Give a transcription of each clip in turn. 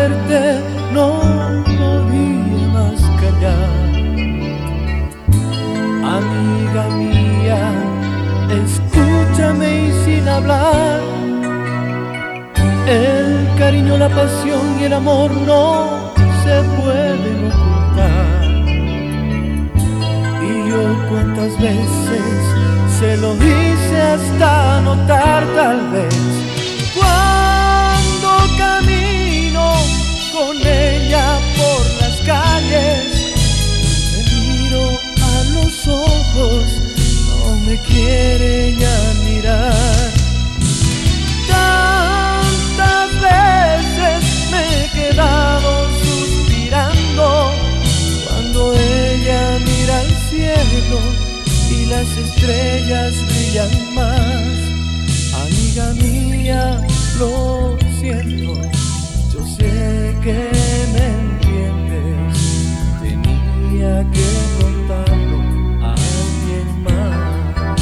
verte no podía más callar. Amiga mía, escúchame y sin hablar. El cariño, la pasión y el amor no se pueden ocultar. Y yo cuántas veces se lo hice hasta notar, tal vez. Cuando camino con ella por las calles, me miro a los ojos, no me quiere ya mirar. Tantas veces me he quedado suspirando cuando ella mira al cielo y las estrellas brillan más. Amiga mía, lo siento, yo sé que me entiendes, tenía que contarlo a alguien más.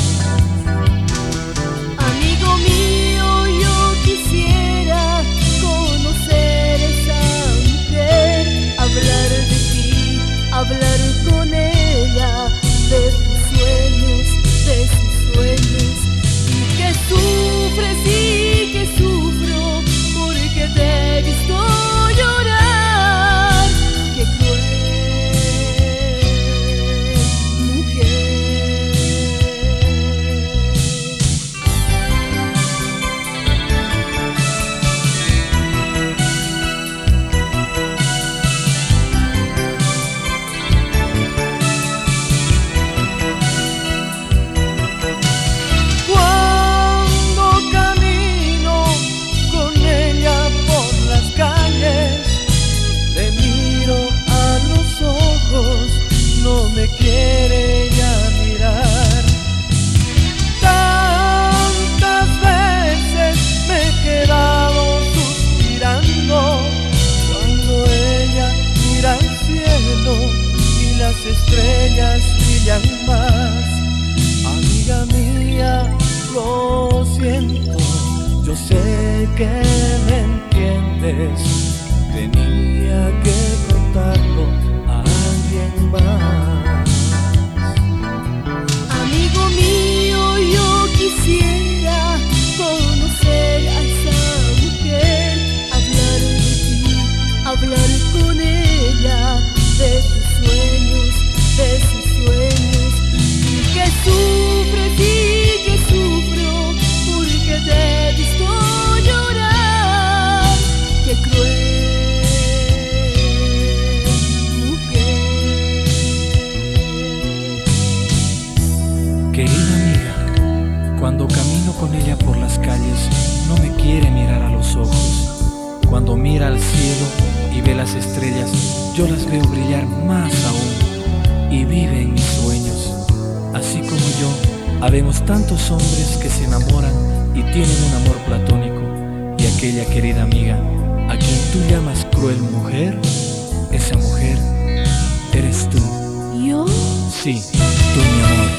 Amigo mío, yo quisiera conocer esa mujer, hablar de ti, hablar con ella, de tus sueños, de sus sueños, y que sufres y que sufro porque te he visto llorar. Qué cruel mujer. No me quiere ya mirar. Tantas veces me he quedado suspirando cuando ella mira al cielo y las estrellas brillan más. Amiga mía, lo siento, yo sé que me entiendes, tenía que contarlo a alguien más. Amigo mío, yo quisiera conocer a esa mujer, hablar de ti, hablar con ella, de tus sueños, de sus sueños, y que sufres y que sufro porque te he visto llorar. Qué cruel. Querida amiga, cuando camino con ella por las calles, no me quiere mirar a los ojos. Cuando mira al cielo y ve las estrellas, yo las veo brillar más aún y vive en mis sueños. Así como yo, habemos tantos hombres que se enamoran y tienen un amor platónico. Y aquella querida amiga, a quien tú llamas cruel mujer, esa mujer eres tú. ¿Yo? Sí, tú, mi amor.